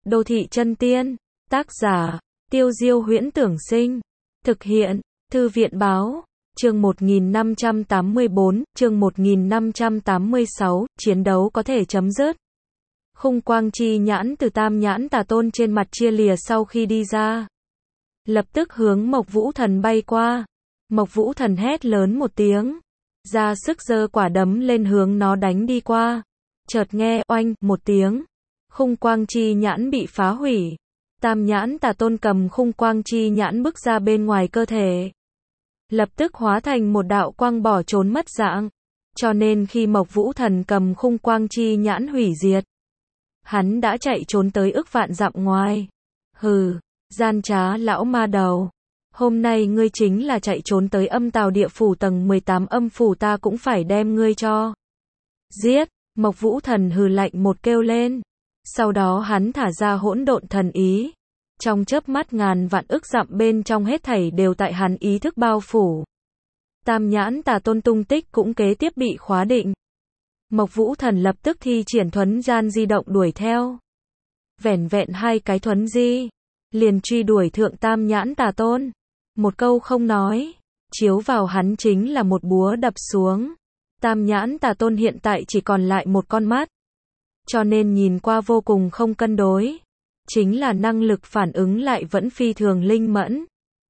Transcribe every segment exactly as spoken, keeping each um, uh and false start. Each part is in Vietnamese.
Đô thị chân tiên. Tác giả, Tiêu Diêu Huyễn Tưởng Sinh. Thực hiện, Thư viện Báo. Chương một nghìn năm trăm tám mươi bốn, chương một nghìn năm trăm tám mươi sáu, chiến đấu có thể chấm dứt. Khung quang chi nhãn từ tam nhãn tà tôn trên mặt chia lìa sau khi đi ra. Lập tức hướng Mộc Vũ Thần bay qua. Mộc Vũ Thần hét lớn một tiếng. Ra sức giơ quả đấm lên hướng nó đánh đi qua. Chợt nghe oanh một tiếng. Khung quang chi nhãn bị phá hủy. Tam nhãn tà tôn cầm khung quang chi nhãn bước ra bên ngoài cơ thể. Lập tức hóa thành một đạo quang bỏ trốn mất dạng. Cho nên khi Mộc Vũ Thần cầm khung quang chi nhãn hủy diệt, hắn đã chạy trốn tới ức vạn dặm ngoài. Hừ, gian trá lão ma đầu. Hôm nay ngươi chính là chạy trốn tới âm tào địa phủ tầng mười tám âm phủ, ta cũng phải đem ngươi cho giết. Mộc Vũ Thần hừ lạnh một kêu lên. Sau đó hắn thả ra hỗn độn thần ý. Trong chớp mắt ngàn vạn ức dặm bên trong hết thảy đều tại hắn ý thức bao phủ. Tam nhãn tà tôn tung tích cũng kế tiếp bị khóa định. Mộc Vũ Thần lập tức thi triển thuấn gian di động đuổi theo. Vẻn vẹn hai cái thuấn di, liền truy đuổi thượng tam nhãn tà tôn. Một câu không nói, chiếu vào hắn chính là một búa đập xuống. Tam nhãn tà tôn hiện tại chỉ còn lại một con mắt, cho nên nhìn qua vô cùng không cân đối. Chính là năng lực phản ứng lại vẫn phi thường linh mẫn.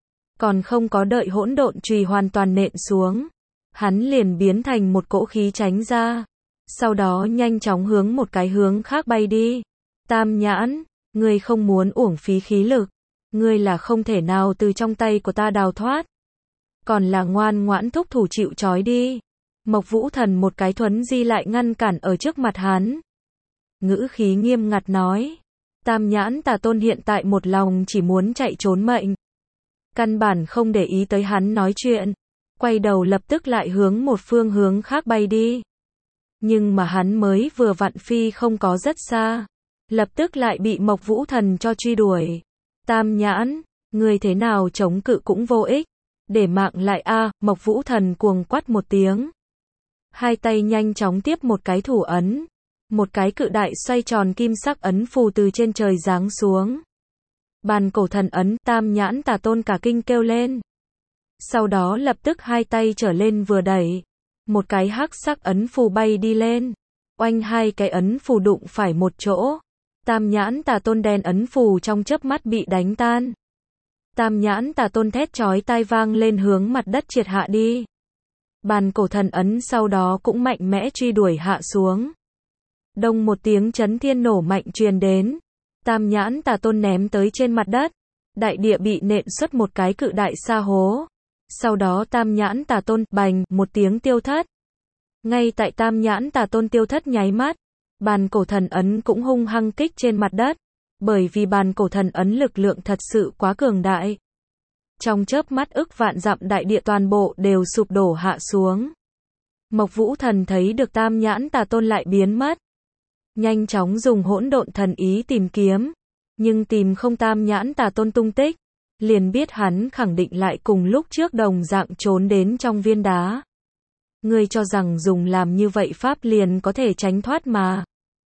Còn không có đợi hỗn độn chùy hoàn toàn nện xuống, hắn liền biến thành một cỗ khí tránh ra. Sau đó nhanh chóng hướng một cái hướng khác bay đi. Tam nhãn, ngươi không muốn uổng phí khí lực. Ngươi là không thể nào từ trong tay của ta đào thoát. Còn là ngoan ngoãn thúc thủ chịu trói đi. Mộc Vũ Thần một cái thuấn di lại ngăn cản ở trước mặt hắn. Ngữ khí nghiêm ngặt nói. Tam nhãn tà tôn hiện tại một lòng chỉ muốn chạy trốn mệnh. Căn bản không để ý tới hắn nói chuyện. Quay đầu lập tức lại hướng một phương hướng khác bay đi. Nhưng mà hắn mới vừa vặn phi không có rất xa. Lập tức lại bị Mộc Vũ Thần cho truy đuổi. Tam nhãn, ngươi thế nào chống cự cũng vô ích. Để mạng lại a. À, Mộc Vũ Thần cuồng quát một tiếng. Hai tay nhanh chóng tiếp một cái thủ ấn. Một cái cự đại xoay tròn kim sắc ấn phù từ trên trời giáng xuống. Bàn cổ thần ấn. Tam nhãn tà tôn cả kinh kêu lên. Sau đó lập tức hai tay trở lên vừa đẩy. Một cái hắc sắc ấn phù bay đi lên. Oanh, hai cái ấn phù đụng phải một chỗ. Tam nhãn tà tôn đen ấn phù trong chớp mắt bị đánh tan. Tam nhãn tà tôn thét chói tai vang lên hướng mặt đất triệt hạ đi. Bàn cổ thần ấn sau đó cũng mạnh mẽ truy đuổi hạ xuống. Đông một tiếng chấn thiên nổ mạnh truyền đến. Tam nhãn tà tôn ném tới trên mặt đất. Đại địa bị nện xuất một cái cự đại sa hố. Sau đó tam nhãn tà tôn bành một tiếng tiêu thất. Ngay tại tam nhãn tà tôn tiêu thất nháy mắt, bàn cổ thần ấn cũng hung hăng kích trên mặt đất. Bởi vì bàn cổ thần ấn lực lượng thật sự quá cường đại. Trong chớp mắt ức vạn dặm đại địa toàn bộ đều sụp đổ hạ xuống. Mộc Vũ Thần thấy được tam nhãn tà tôn lại biến mất. Nhanh chóng dùng hỗn độn thần ý tìm kiếm. Nhưng tìm không tam nhãn tà tôn tung tích. Liền biết hắn khẳng định lại cùng lúc trước đồng dạng trốn đến trong viên đá. Ngươi cho rằng dùng làm như vậy pháp liền có thể tránh thoát mà.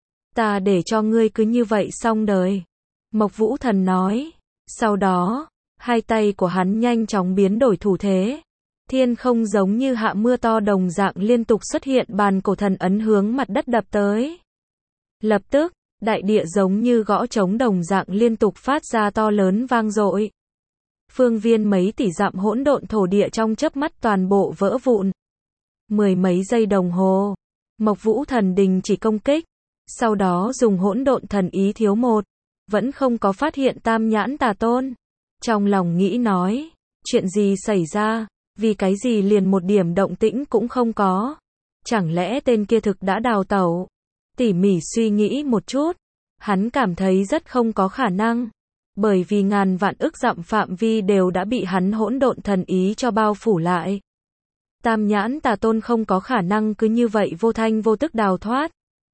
Ta để cho ngươi cứ như vậy xong đời. Mộc Vũ Thần nói. Sau đó, hai tay của hắn nhanh chóng biến đổi thủ thế. Thiên không giống như hạ mưa to đồng dạng liên tục xuất hiện bàn cổ thần ấn hướng mặt đất đập tới. Lập tức, đại địa giống như gõ trống đồng dạng liên tục phát ra to lớn vang dội. Phương viên mấy tỷ dặm hỗn độn thổ địa trong chớp mắt toàn bộ vỡ vụn. Mười mấy giây đồng hồ, Mộc Vũ Thần đình chỉ công kích. Sau đó dùng hỗn độn thần ý thiếu một. Vẫn không có phát hiện tam nhãn tà tôn. Trong lòng nghĩ nói. Chuyện gì xảy ra? Vì cái gì liền một điểm động tĩnh cũng không có? Chẳng lẽ tên kia thực đã đào tẩu? Tỉ mỉ suy nghĩ một chút. Hắn cảm thấy rất không có khả năng. Bởi vì ngàn vạn ức dặm phạm vi đều đã bị hắn hỗn độn thần ý cho bao phủ lại. Tam nhãn tà tôn không có khả năng cứ như vậy vô thanh vô tức đào thoát.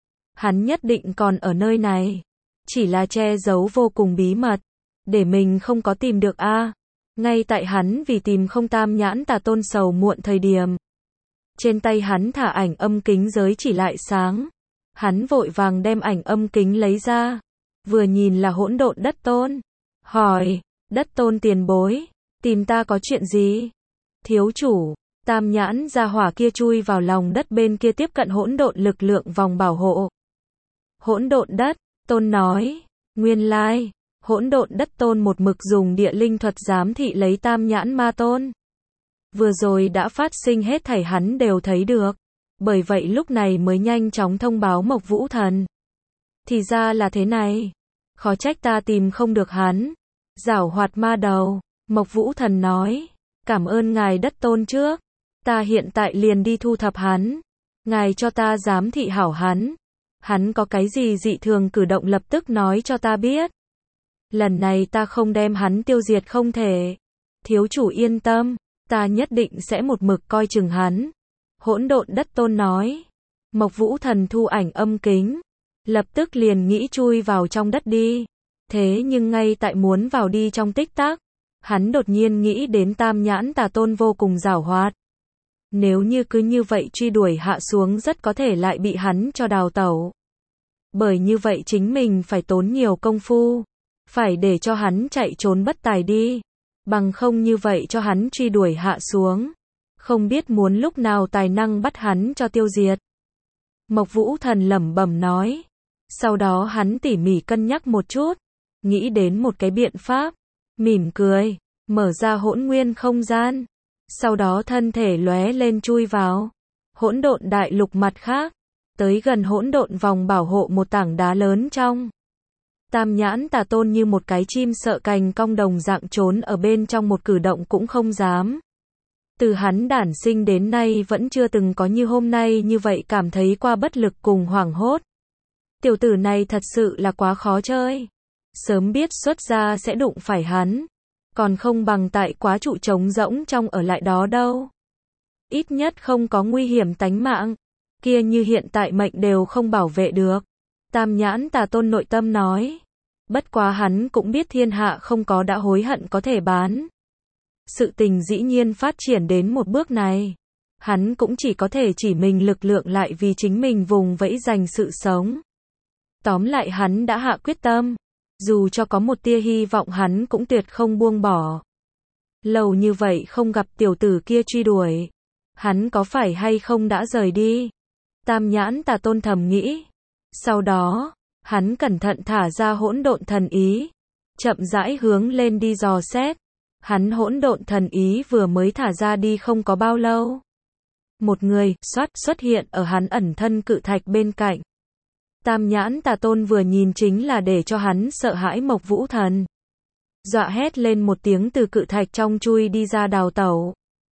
Hắn nhất định còn ở nơi này. Chỉ là che giấu vô cùng bí mật. Để mình không có tìm được a. À, ngay tại hắn vì tìm không tam nhãn tà tôn sầu muộn thời điểm. Trên tay hắn thả ảnh âm kính giới chỉ lại sáng. Hắn vội vàng đem ảnh âm kính lấy ra. vừa nhìn là hỗn độn đất tôn. Hỏi, đất tôn tiền bối, tìm ta có chuyện gì? Thiếu chủ, tam nhãn gia hỏa kia chui vào lòng đất bên kia tiếp cận hỗn độn lực lượng vòng bảo hộ. Hỗn độn đất, tôn nói, nguyên lai, hỗn độn đất tôn một mực dùng địa linh thuật giám thị lấy tam nhãn ma tôn. Vừa rồi đã phát sinh hết thảy hắn đều thấy được. Bởi vậy lúc này mới nhanh chóng thông báo Mộc Vũ Thần. Thì ra là thế này. Khó trách ta tìm không được hắn. Giảo hoạt ma đầu. Mộc Vũ Thần nói. Cảm ơn ngài đất tôn trước. Ta hiện tại liền đi thu thập hắn. Ngài cho ta giám thị hảo hắn. Hắn có cái gì dị thường cử động lập tức nói cho ta biết. Lần này ta không đem hắn tiêu diệt không thể. Thiếu chủ yên tâm. Ta nhất định sẽ một mực coi chừng hắn. Hỗn độn đất tôn nói. Mộc Vũ Thần thu ảnh âm kính. Lập tức liền nghĩ chui vào trong đất đi. Thế nhưng ngay tại muốn vào đi trong tích tắc. Hắn đột nhiên nghĩ đến tam nhãn tà tôn vô cùng giảo hoạt. Nếu như cứ như vậy truy đuổi hạ xuống rất có thể lại bị hắn cho đào tẩu. Bởi như vậy chính mình phải tốn nhiều công phu. Phải để cho hắn chạy trốn bất tài đi. Bằng không như vậy cho hắn truy đuổi hạ xuống. Không biết muốn lúc nào tài năng bắt hắn cho tiêu diệt. Mộc Vũ Thần lẩm bẩm nói. Sau đó hắn tỉ mỉ cân nhắc một chút. Nghĩ đến một cái biện pháp. Mỉm cười. Mở ra hỗn nguyên không gian. Sau đó thân thể lóe lên chui vào. Hỗn độn đại lục mặt khác. Tới gần hỗn độn vòng bảo hộ một tảng đá lớn trong. Tam nhãn tà tôn như một cái chim sợ cành cong đồng dạng trốn ở bên trong một cử động cũng không dám. Từ hắn đản sinh đến nay vẫn chưa từng có như hôm nay như vậy cảm thấy qua bất lực cùng hoảng hốt. Tiểu tử này thật sự là quá khó chơi. Sớm biết xuất ra sẽ đụng phải hắn. Còn không bằng tại quá trụ trống rỗng trong ở lại đó đâu. Ít nhất không có nguy hiểm tánh mạng. Kia như hiện tại mệnh đều không bảo vệ được. Tam nhãn tà tôn nội tâm nói. Bất quá hắn cũng biết thiên hạ không có đã hối hận có thể bán. Sự tình dĩ nhiên phát triển đến một bước này. Hắn cũng chỉ có thể chỉ mình lực lượng lại vì chính mình vùng vẫy giành sự sống. Tóm lại hắn đã hạ quyết tâm. Dù cho có một tia hy vọng hắn cũng tuyệt không buông bỏ. Lâu như vậy không gặp tiểu tử kia truy đuổi. Hắn có phải hay không đã rời đi? Tam nhãn tà tôn thầm nghĩ. Sau đó, hắn cẩn thận thả ra hỗn độn thần ý. Chậm rãi hướng lên đi dò xét. Hắn hỗn độn thần ý vừa mới thả ra đi không có bao lâu. Một người, xoát, xuất hiện ở hắn ẩn thân cự thạch bên cạnh. Tam nhãn tà tôn vừa nhìn chính là để cho hắn sợ hãi Mộc Vũ Thần. Dọa hét lên một tiếng từ cự thạch trong chui đi ra đào tẩu.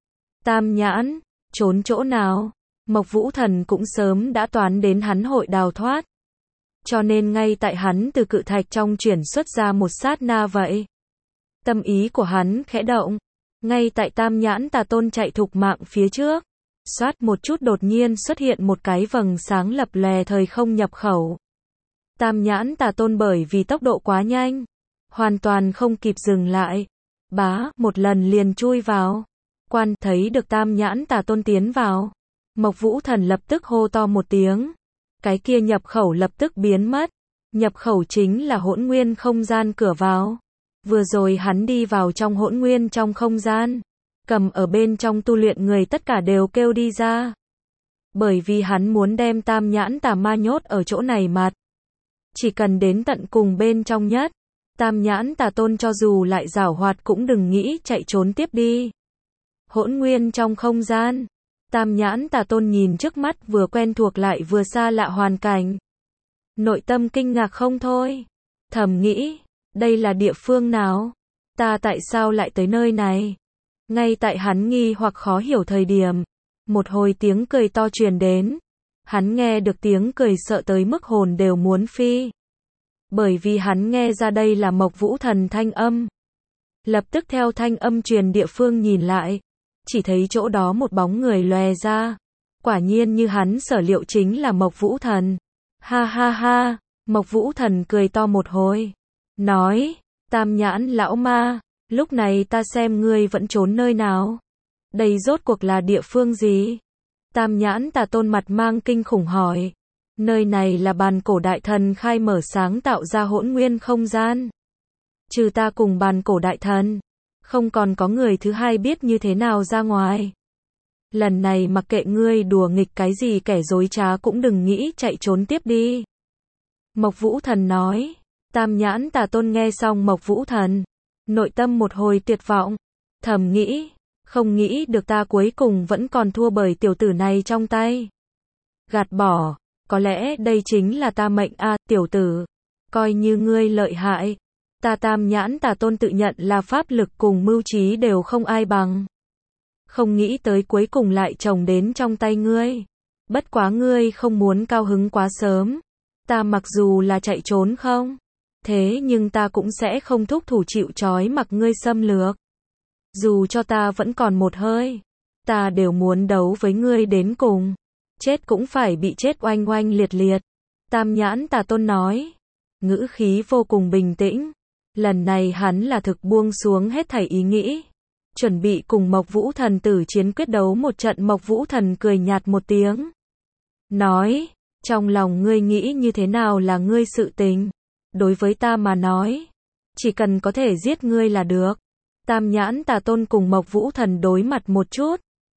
Tam nhãn, trốn chỗ nào? Mộc Vũ Thần cũng sớm đã toán đến hắn hội đào thoát. Cho nên ngay tại hắn từ cự thạch trong chuyển xuất ra một sát na vậy. Tâm ý của hắn khẽ động. Ngay tại tam nhãn tà tôn chạy thục mạng phía trước. Xoát một chút đột nhiên xuất hiện một cái vầng sáng lập lòe thời không nhập khẩu. Tam nhãn tà tôn bởi vì tốc độ quá nhanh. Hoàn toàn không kịp dừng lại. Bá, một lần liền chui vào. Quan thấy được tam nhãn tà tôn tiến vào. Mộc Vũ Thần lập tức hô to một tiếng. Cái kia nhập khẩu lập tức biến mất. Nhập khẩu chính là hỗn nguyên không gian cửa vào. Vừa rồi hắn đi vào trong hỗn nguyên trong không gian. Cầm ở bên trong tu luyện người tất cả đều kêu đi ra. Bởi vì hắn muốn đem tam nhãn tà ma nhốt ở chỗ này mặt. Chỉ cần đến tận cùng bên trong nhất. Tam nhãn tà tôn cho dù lại giảo hoạt cũng đừng nghĩ chạy trốn tiếp đi. Hỗn nguyên trong không gian. Tam nhãn tà tôn nhìn trước mắt vừa quen thuộc lại vừa xa lạ hoàn cảnh. Nội tâm kinh ngạc không thôi. Thầm nghĩ, đây là địa phương nào? Ta tại sao lại tới nơi này? Ngay tại hắn nghi hoặc khó hiểu thời điểm. Một hồi tiếng cười to truyền đến. Hắn nghe được tiếng cười sợ tới mức hồn đều muốn phi. Bởi vì hắn nghe ra đây là Mộc Vũ Thần thanh âm. Lập tức theo thanh âm truyền địa phương nhìn lại. Chỉ thấy chỗ đó một bóng người lòe ra. Quả nhiên như hắn sở liệu chính là Mộc Vũ Thần. Ha ha ha, Mộc Vũ Thần cười to một hồi. Nói, tam nhãn lão ma, lúc này ta xem ngươi vẫn trốn nơi nào. Đây rốt cuộc là địa phương gì? Tam nhãn tà tôn mặt mang kinh khủng hỏi. Nơi này là bàn cổ đại thần khai mở sáng tạo ra hỗn nguyên không gian. Trừ ta cùng bàn cổ đại thần, không còn có người thứ hai biết như thế nào ra ngoài. Lần này mặc kệ ngươi đùa nghịch cái gì kẻ dối trá cũng đừng nghĩ chạy trốn tiếp đi. Mộc Vũ Thần nói. Tam Nhãn Tà Tôn nghe xong Mộc Vũ Thần, nội tâm một hồi tuyệt vọng, thầm nghĩ, không nghĩ được ta cuối cùng vẫn còn thua bởi tiểu tử này trong tay. Gạt bỏ, có lẽ đây chính là ta mệnh a, tiểu tử, coi như ngươi lợi hại, ta Tam Nhãn Tà Tôn tự nhận là pháp lực cùng mưu trí đều không ai bằng. Không nghĩ tới cuối cùng lại chồng đến trong tay ngươi. Bất quá ngươi không muốn cao hứng quá sớm. Ta mặc dù là chạy trốn không, thế nhưng ta cũng sẽ không thúc thủ chịu trói mặc ngươi xâm lược. Dù cho ta vẫn còn một hơi, ta đều muốn đấu với ngươi đến cùng. Chết cũng phải bị chết oanh oanh liệt liệt. Tam Nhãn Tà Tôn nói, ngữ khí vô cùng bình tĩnh. Lần này hắn là thực buông xuống hết thảy ý nghĩ, chuẩn bị cùng Mộc Vũ Thần tử chiến quyết đấu một trận. Mộc Vũ Thần cười nhạt một tiếng, nói, trong lòng ngươi nghĩ như thế nào là ngươi sự tình. Đối với ta mà nói, chỉ cần có thể giết ngươi là được. Tam Nhãn Tà Tôn cùng Mộc Vũ Thần đối mặt một chút.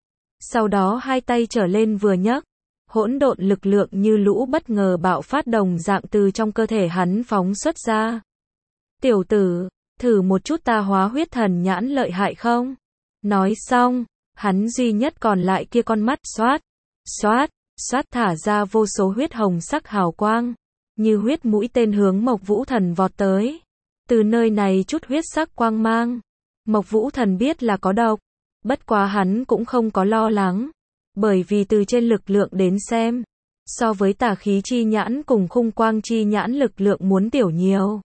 Sau đó hai tay trở lên vừa nhấc, hỗn độn lực lượng như lũ bất ngờ bạo phát đồng dạng từ trong cơ thể hắn phóng xuất ra. Tiểu tử, thử một chút ta hóa huyết thần nhãn lợi hại không? Nói xong, hắn duy nhất còn lại kia con mắt xoát, xoát, xoát thả ra vô số huyết hồng sắc hào quang, như huyết mũi tên hướng Mộc Vũ Thần vọt tới. Từ nơi này chút huyết sắc quang mang, Mộc Vũ Thần biết là có độc, bất quá hắn cũng không có lo lắng, bởi vì từ trên lực lượng đến xem, so với tà khí chi nhãn cùng khung quang chi nhãn lực lượng muốn tiểu nhiều.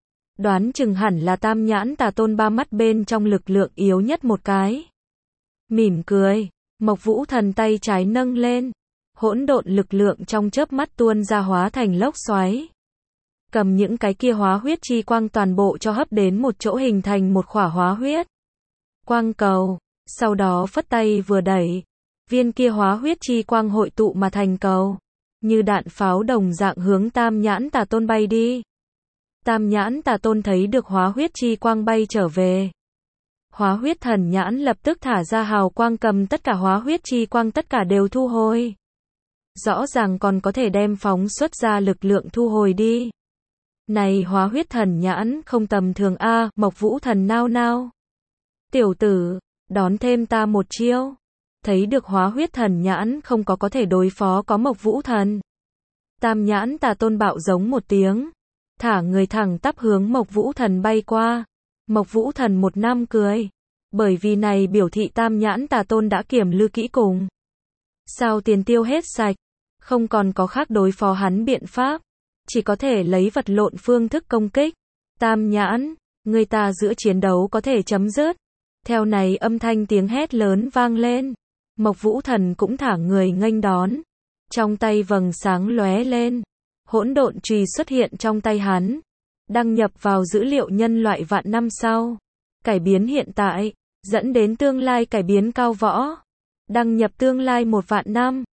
Đoán chừng hẳn là Tam Nhãn Tà Tôn ba mắt bên trong lực lượng yếu nhất một cái. Mỉm cười, Mộc Vũ Thần tay trái nâng lên, hỗn độn lực lượng trong chớp mắt tuôn ra hóa thành lốc xoáy. Cầm những cái kia hóa huyết chi quang toàn bộ cho hấp đến một chỗ hình thành một khỏa hóa huyết quang cầu, sau đó phất tay vừa đẩy, viên kia hóa huyết chi quang hội tụ mà thành cầu, như đạn pháo đồng dạng hướng Tam Nhãn Tà Tôn bay đi. Tam Nhãn Tà Tôn thấy được hóa huyết chi quang bay trở về. Hóa huyết thần nhãn lập tức thả ra hào quang cầm tất cả hóa huyết chi quang tất cả đều thu hồi. Rõ ràng còn có thể đem phóng xuất ra lực lượng thu hồi đi. Này hóa huyết thần nhãn không tầm thường a, Mộc Vũ Thần nao nao. Tiểu tử, đón thêm ta một chiêu. Thấy được hóa huyết thần nhãn không có có thể đối phó có Mộc Vũ Thần. Tam Nhãn Tà Tôn bạo giống một tiếng, thả người thẳng tắp hướng Mộc Vũ Thần bay qua. Mộc Vũ Thần một năm cười, bởi vì này biểu thị Tam Nhãn Tà Tôn đã kiểm lư kỹ cùng. Sao tiền tiêu hết sạch, không còn có khác đối phó hắn biện pháp, chỉ có thể lấy vật lộn phương thức công kích. Tam Nhãn, người ta giữa chiến đấu có thể chấm dứt. Theo này âm thanh tiếng hét lớn vang lên, Mộc Vũ Thần cũng thả người nghênh đón. Trong tay vầng sáng lóe lên, hỗn độn chùy xuất hiện trong tay hắn, đăng nhập vào dữ liệu nhân loại vạn năm sau, cải biến hiện tại, dẫn đến tương lai cải biến cao võ, đăng nhập tương lai một vạn năm.